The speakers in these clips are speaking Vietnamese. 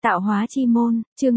Tạo hóa chi môn, chương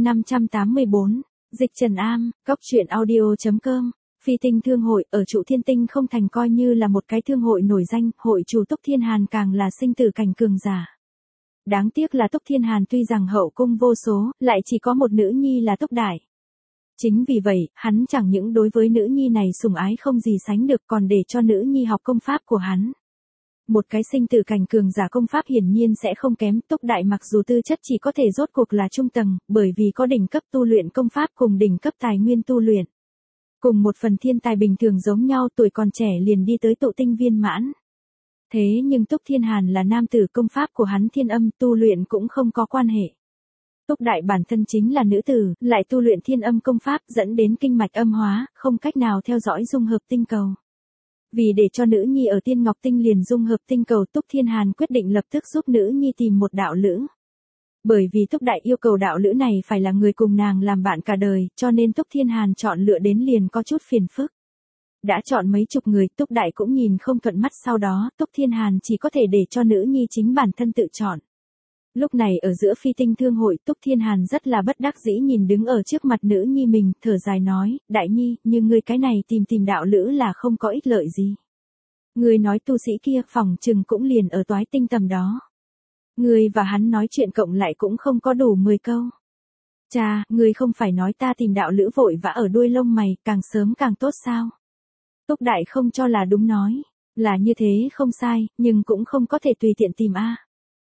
584, Dịch Trần Am, Cóc truyện audio.com. Phi tinh thương hội ở trụ Thiên Tinh không thành coi như là một cái thương hội nổi danh, hội chủ Túc Thiên Hàn càng là sinh tử cảnh cường giả. Đáng tiếc là Túc Thiên Hàn tuy rằng hậu cung vô số, lại chỉ có một nữ nhi là Túc Đại. Chính vì vậy, hắn chẳng những đối với nữ nhi này sủng ái không gì sánh được còn để cho nữ nhi học công pháp của hắn. Một cái sinh tử cảnh cường giả công pháp hiển nhiên sẽ không kém, Túc Đại mặc dù tư chất chỉ có thể rốt cuộc là trung tầng, bởi vì có đỉnh cấp tu luyện công pháp cùng đỉnh cấp tài nguyên tu luyện. Cùng một phần thiên tài bình thường giống nhau, tuổi còn trẻ liền đi tới tụ tinh viên mãn. Thế nhưng Túc Thiên Hàn là nam tử, công pháp của hắn thiên âm tu luyện cũng không có quan hệ. Túc Đại bản thân chính là nữ tử, lại tu luyện thiên âm công pháp dẫn đến kinh mạch âm hóa, không cách nào theo dõi dung hợp tinh cầu. Vì để cho nữ nhi ở Tiên Ngọc Tinh liền dung hợp tinh cầu, Túc Thiên Hàn quyết định lập tức giúp nữ nhi tìm một đạo lữ. Bởi vì Túc Đại yêu cầu đạo lữ này phải là người cùng nàng làm bạn cả đời, cho nên Túc Thiên Hàn chọn lựa đến liền có chút phiền phức. Đã chọn mấy chục người, Túc Đại cũng nhìn không thuận mắt, sau đó Túc Thiên Hàn chỉ có thể để cho nữ nhi chính bản thân tự chọn. Lúc này ở giữa phi tinh thương hội, Túc Thiên Hàn rất là bất đắc dĩ nhìn đứng ở trước mặt nữ nhi mình, thở dài nói, Đại nhi, nhưng ngươi cái này tìm đạo lữ là không có ích lợi gì. Ngươi nói tu sĩ kia phòng chừng cũng liền ở Toái Tinh tầm đó. Ngươi và hắn nói chuyện cộng lại cũng không có đủ 10 câu. Cha, ngươi không phải nói ta tìm đạo lữ vội vã ở đuôi lông mày, càng sớm càng tốt sao? Túc Đại không cho là đúng nói, là như thế không sai, nhưng cũng không có thể tùy tiện tìm a.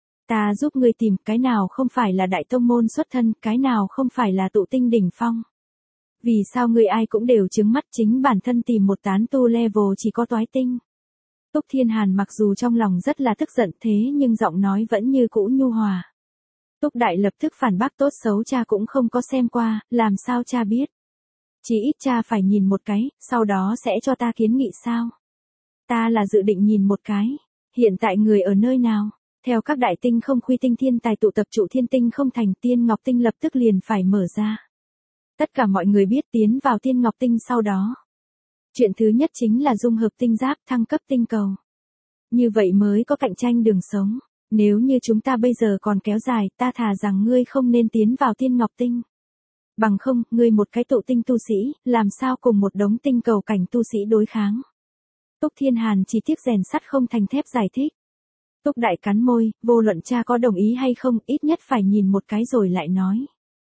Ta giúp ngươi tìm, cái nào không phải là đại tông môn xuất thân, cái nào không phải là tụ tinh đỉnh phong. Vì sao ngươi ai cũng đều trứng mắt, chính bản thân tìm một tán tu level chỉ có Toái Tinh. Túc Thiên Hàn mặc dù trong lòng rất là tức giận thế nhưng giọng nói vẫn như cũ nhu hòa. Túc Đại lập tức phản bác, tốt xấu cha cũng không có xem qua, làm sao cha biết. Chỉ ít cha phải nhìn một cái, sau đó sẽ cho ta kiến nghị sao. Ta là dự định nhìn một cái, hiện tại người ở nơi nào. Theo các đại tinh không khuy tinh thiên tài tụ tập trụ Thiên Tinh không thành, Tiên Ngọc Tinh lập tức liền phải mở ra. Tất cả mọi người biết tiến vào Tiên Ngọc Tinh sau đó. Chuyện thứ nhất chính là dung hợp tinh giáp, thăng cấp tinh cầu. Như vậy mới có cạnh tranh đường sống. Nếu như chúng ta bây giờ còn kéo dài, ta thà rằng ngươi không nên tiến vào Tiên Ngọc Tinh. Bằng không, ngươi một cái tụ tinh tu sĩ, làm sao cùng một đống tinh cầu cảnh tu sĩ đối kháng. Túc Thiên Hàn chỉ tiếc rèn sắt không thành thép giải thích. Túc Đại cắn môi, vô luận cha có đồng ý hay không, ít nhất phải nhìn một cái rồi lại nói.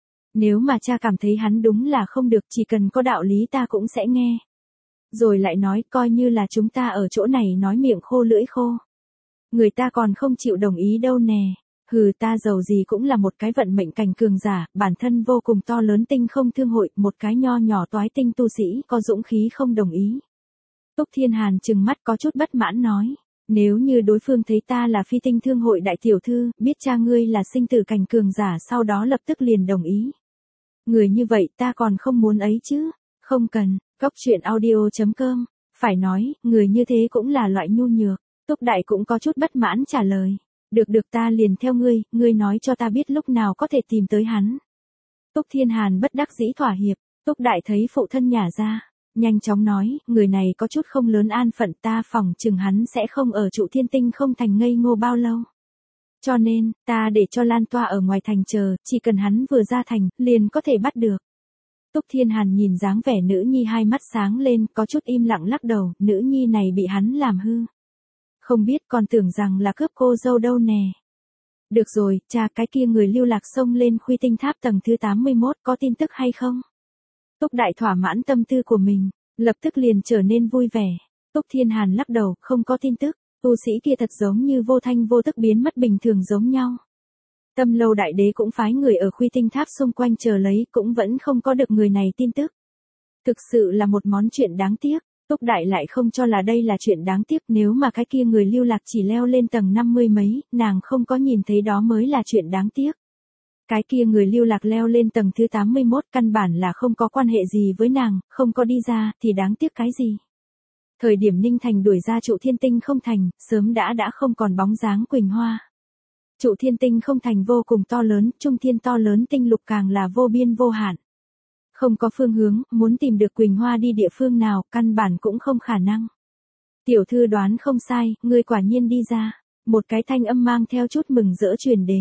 Nếu mà cha cảm thấy hắn đúng là không được, chỉ cần có đạo lý ta cũng sẽ nghe. Rồi lại nói, coi như là chúng ta ở chỗ này nói miệng khô lưỡi khô. Người ta còn không chịu đồng ý đâu nè. Hừ, ta giàu gì cũng là một cái vận mệnh cảnh cường giả, bản thân vô cùng to lớn tinh không thương hội, một cái nho nhỏ Toái Tinh tu sĩ, có dũng khí không đồng ý. Túc Thiên Hàn trừng mắt có chút bất mãn nói. Nếu như đối phương thấy ta là phi tinh thương hội đại tiểu thư, biết cha ngươi là sinh tử cảnh cường giả, sau đó lập tức liền đồng ý. Người như vậy ta còn không muốn ấy chứ. Không cần, Cóc truyện audio.com. Phải nói, người như thế cũng là loại nhu nhược. Túc Đại cũng có chút bất mãn trả lời. Được ta liền theo ngươi nói cho ta biết lúc nào có thể tìm tới hắn. Túc Thiên Hàn bất đắc dĩ thỏa hiệp. Túc Đại thấy phụ thân nhả ra. Nhanh chóng nói, người này có chút không lớn an phận, ta phỏng chừng hắn sẽ không ở trụ Thiên Tinh không thành ngây ngô bao lâu. Cho nên, ta để cho Lan Toa ở ngoài thành chờ, chỉ cần hắn vừa ra thành, liền có thể bắt được. Túc Thiên Hàn nhìn dáng vẻ nữ nhi hai mắt sáng lên, có chút im lặng lắc đầu, nữ nhi này bị hắn làm hư. Không biết còn tưởng rằng là cướp cô dâu đâu nè. Được rồi, cha, cái kia người lưu lạc xông lên khuy tinh tháp tầng thứ 81 có tin tức hay không? Túc Đại thỏa mãn tâm tư của mình, lập tức liền trở nên vui vẻ. Túc Thiên Hàn lắc đầu, không có tin tức, tu sĩ kia thật giống như vô thanh vô tức biến mất bình thường giống nhau. Tâm Lâu Đại Đế cũng phái người ở khuy tinh tháp xung quanh chờ lấy, cũng vẫn không có được người này tin tức. Thực sự là một món chuyện đáng tiếc. Túc Đại lại không cho là đây là chuyện đáng tiếc, nếu mà cái kia người lưu lạc chỉ leo lên tầng 50 mấy, nàng không có nhìn thấy đó mới là chuyện đáng tiếc. Cái kia người lưu lạc leo lên tầng thứ 81 căn bản là không có quan hệ gì với nàng, không có đi ra, thì đáng tiếc cái gì. Thời điểm Ninh Thành đuổi ra trụ Thiên Tinh không thành, sớm đã không còn bóng dáng Quỳnh Hoa. Trụ Thiên Tinh không thành vô cùng to lớn, trung thiên to lớn tinh lục càng là vô biên vô hạn. Không có phương hướng, muốn tìm được Quỳnh Hoa đi địa phương nào, căn bản cũng không khả năng. Tiểu thư đoán không sai, ngươi quả nhiên đi ra. Một cái thanh âm mang theo chút mừng rỡ truyền đến.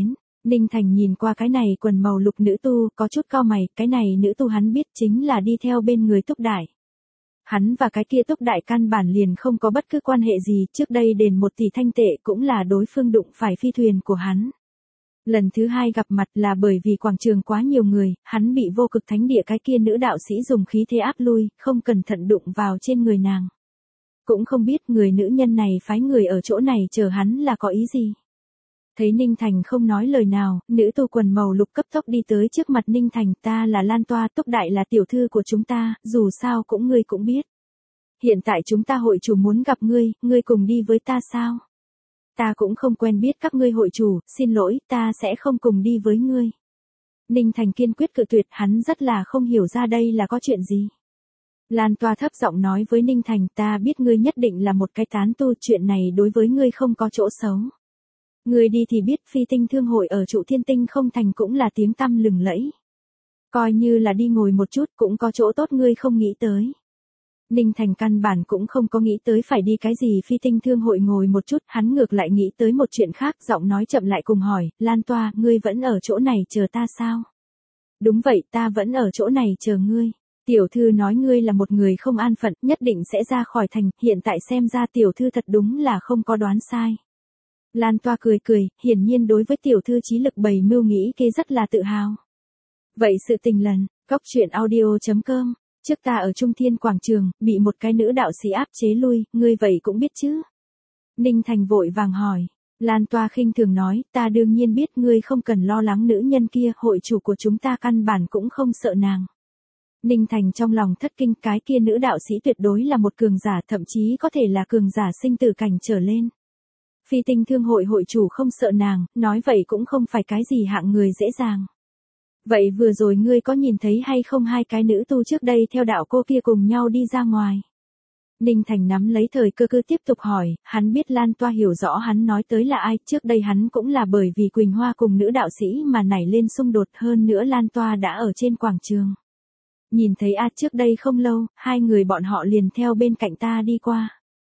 Ninh Thành nhìn qua cái này quần màu lục nữ tu, có chút cau mày, cái này nữ tu hắn biết chính là đi theo bên người Túc Đại. Hắn và cái kia Túc Đại căn bản liền không có bất cứ quan hệ gì, trước đây đền 1 tỷ thanh tệ cũng là đối phương đụng phải phi thuyền của hắn. Lần thứ 2 gặp mặt là bởi vì quảng trường quá nhiều người, hắn bị vô cực thánh địa cái kia nữ đạo sĩ dùng khí thế áp lui, không cẩn thận đụng vào trên người nàng. Cũng không biết người nữ nhân này phái người ở chỗ này chờ hắn là có ý gì. Thấy Ninh Thành không nói lời nào, nữ tu quần màu lục cấp tốc đi tới trước mặt Ninh Thành, ta là Lan Toa, Túc Đại là tiểu thư của chúng ta, dù sao cũng ngươi cũng biết. Hiện tại chúng ta hội chủ muốn gặp ngươi cùng đi với ta sao? Ta cũng không quen biết các ngươi hội chủ, xin lỗi, ta sẽ không cùng đi với ngươi. Ninh Thành kiên quyết cự tuyệt, hắn rất là không hiểu ra đây là có chuyện gì. Lan Toa thấp giọng nói với Ninh Thành, ta biết ngươi nhất định là một cái tán tu, chuyện này đối với ngươi không có chỗ xấu. Ngươi đi thì biết phi tinh thương hội ở trụ thiên tinh không thành cũng là tiếng tăm lừng lẫy. Coi như là đi ngồi một chút cũng có chỗ tốt ngươi không nghĩ tới. Ninh Thành căn bản cũng không có nghĩ tới phải đi cái gì phi tinh thương hội ngồi một chút, hắn ngược lại nghĩ tới một chuyện khác, giọng nói chậm lại cùng hỏi, Lan Toa, ngươi vẫn ở chỗ này chờ ta sao? Đúng vậy, ta vẫn ở chỗ này chờ ngươi. Tiểu thư nói ngươi là một người không an phận, nhất định sẽ ra khỏi thành, hiện tại xem ra tiểu thư thật đúng là không có đoán sai. Lan Toa cười cười, hiển nhiên đối với tiểu thư trí lực bày mưu nghĩ kế rất là tự hào. Vậy sự tình lần, góc truyện audio.com, trước ta ở Trung Thiên Quảng Trường, bị một cái nữ đạo sĩ áp chế lui, ngươi vậy cũng biết chứ? Ninh Thành vội vàng hỏi. Lan Toa khinh thường nói, ta đương nhiên biết, ngươi không cần lo lắng nữ nhân kia, hội chủ của chúng ta căn bản cũng không sợ nàng. Ninh Thành trong lòng thất kinh, cái kia nữ đạo sĩ tuyệt đối là một cường giả, thậm chí có thể là cường giả sinh tử cảnh trở lên. Phi tinh thương hội hội chủ không sợ nàng, nói vậy cũng không phải cái gì hạng người dễ dàng. Vậy vừa rồi ngươi có nhìn thấy hay không hai cái nữ tu trước đây theo đạo cô kia cùng nhau đi ra ngoài? Ninh Thành nắm lấy thời cơ cứ tiếp tục hỏi, hắn biết Lan Toa hiểu rõ hắn nói tới là ai, trước đây hắn cũng là bởi vì Quỳnh Hoa cùng nữ đạo sĩ mà nảy lên xung đột, hơn nữa Lan Toa đã ở trên quảng trường. Nhìn thấy trước đây không lâu, hai người bọn họ liền theo bên cạnh ta đi qua.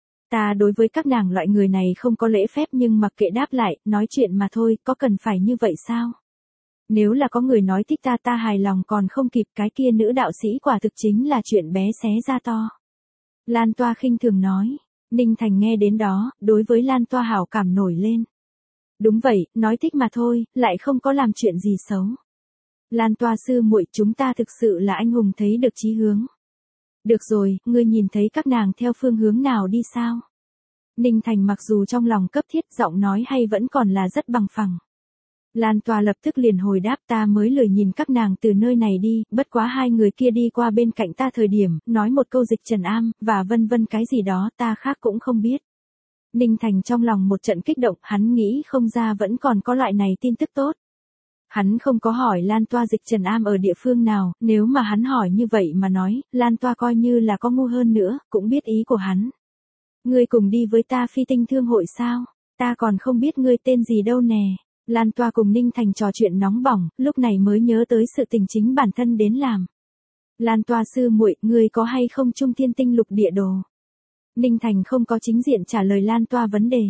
Ta đối với các nàng loại người này không có lễ phép nhưng mặc kệ đáp lại, nói chuyện mà thôi, có cần phải như vậy sao? Nếu là có người nói thích ta hài lòng còn không kịp, cái kia nữ đạo sĩ quả thực chính là chuyện bé xé ra to. Lan Toa khinh thường nói. Ninh Thành nghe đến đó, đối với Lan Toa hảo cảm nổi lên. Đúng vậy, nói thích mà thôi, lại không có làm chuyện gì xấu. Lan Toa sư muội, chúng ta thực sự là anh hùng thấy được chí hướng. Được rồi, ngươi nhìn thấy các nàng theo phương hướng nào đi sao? Ninh Thành mặc dù trong lòng cấp thiết, giọng nói hay vẫn còn là rất bằng phẳng. Lan Toa lập tức liền hồi đáp, ta mới lười nhìn các nàng từ nơi này đi, bất quá hai người kia đi qua bên cạnh ta thời điểm, nói một câu dịch trần am, và vân vân cái gì đó ta khác cũng không biết. Ninh Thành trong lòng một trận kích động, hắn nghĩ không ra vẫn còn có loại này tin tức tốt. Hắn không có hỏi Lan Toa dịch trần am ở địa phương nào, nếu mà hắn hỏi như vậy mà nói, Lan Toa coi như là có ngu hơn nữa, cũng biết ý của hắn. Ngươi cùng đi với ta phi tinh thương hội sao? Ta còn không biết ngươi tên gì đâu nè. Lan Toa cùng Ninh Thành trò chuyện nóng bỏng, lúc này mới nhớ tới sự tình chính bản thân đến làm. Lan Toa sư muội, ngươi có hay không Trung Thiên Tinh lục địa đồ? Ninh Thành không có chính diện trả lời Lan Toa vấn đề.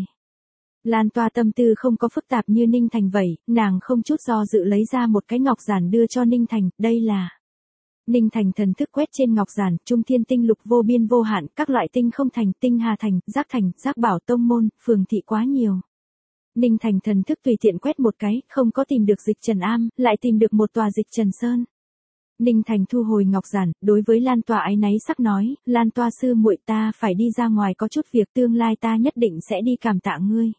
Lan Toa tâm tư không có phức tạp như Ninh Thành vậy, nàng không chút do dự lấy ra một cái ngọc giản đưa cho Ninh Thành, đây là. Ninh Thành thần thức quét trên ngọc giản, Trung Thiên Tinh lục vô biên vô hạn, các loại tinh không thành, tinh hà thành, giác bảo tông môn, phường thị quá nhiều. Ninh Thành thần thức tùy tiện quét một cái, không có tìm được dịch trần am, lại tìm được một tòa dịch trần sơn. Ninh Thành thu hồi ngọc giản, đối với Lan Toa áy náy sắc nói, Lan Toa sư muội, ta phải đi ra ngoài có chút việc, tương lai ta nhất định sẽ đi cảm tạ ngươi.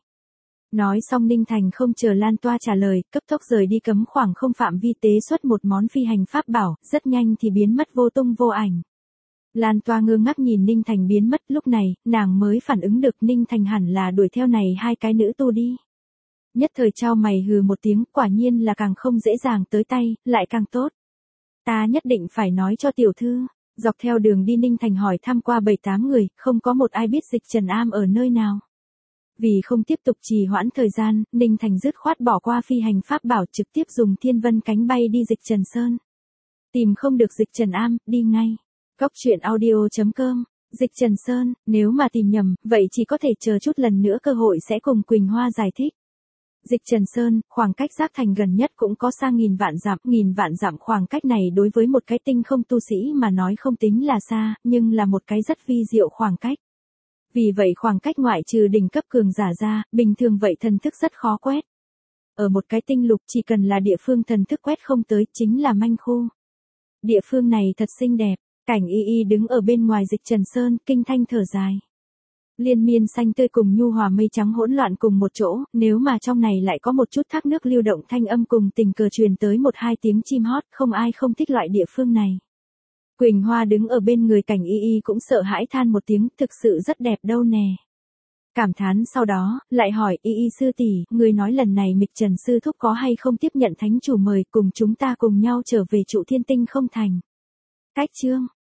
Nói xong Ninh Thành không chờ Lan Toa trả lời, cấp tốc rời đi, cấm khoảng không phạm vi tế xuất một món phi hành pháp bảo, rất nhanh thì biến mất vô tung vô ảnh. Lan Toa ngơ ngác nhìn Ninh Thành biến mất, lúc này, nàng mới phản ứng được Ninh Thành hẳn là đuổi theo này hai cái nữ tu đi. Nhất thời trao mày hừ một tiếng, quả nhiên là càng không dễ dàng tới tay, lại càng tốt. Ta nhất định phải nói cho tiểu thư. Dọc theo đường đi Ninh Thành hỏi thăm qua 7-8 người, không có một ai biết dịch trần am ở nơi nào. Vì không tiếp tục trì hoãn thời gian, Ninh Thành dứt khoát bỏ qua phi hành pháp bảo, trực tiếp dùng thiên vân cánh bay đi dịch trần sơn. Tìm không được dịch trần am, đi ngay. Góc truyện audio.com, dịch trần sơn, nếu mà tìm nhầm, vậy chỉ có thể chờ chút lần nữa cơ hội sẽ cùng Quỳnh Hoa giải thích. Dịch Trần Sơn, khoảng cách Giác Thành gần nhất cũng có xa nghìn vạn dặm khoảng cách này đối với một cái tinh không tu sĩ mà nói không tính là xa, nhưng là một cái rất vi diệu khoảng cách. Vì vậy khoảng cách ngoại trừ đỉnh cấp cường giả ra, bình thường vậy thần thức rất khó quét. Ở một cái tinh lục chỉ cần là địa phương thần thức quét không tới chính là manh khu. Địa phương này thật xinh đẹp, cảnh y y đứng ở bên ngoài Dịch Trần Sơn, kinh thanh thở dài. Liên miên xanh tươi cùng nhu hòa mây trắng hỗn loạn cùng một chỗ, nếu mà trong này lại có một chút thác nước lưu động thanh âm cùng tình cờ truyền tới một hai tiếng chim hót, không ai không thích loại địa phương này. Quỳnh Hoa đứng ở bên người cảnh y y cũng sợ hãi than một tiếng, thực sự rất đẹp đâu nè. Cảm thán sau đó, lại hỏi y y sư tỷ, người nói lần này Mịch Trần sư thúc có hay không tiếp nhận thánh chủ mời cùng chúng ta cùng nhau trở về trụ thiên tinh không thành. Cách chương.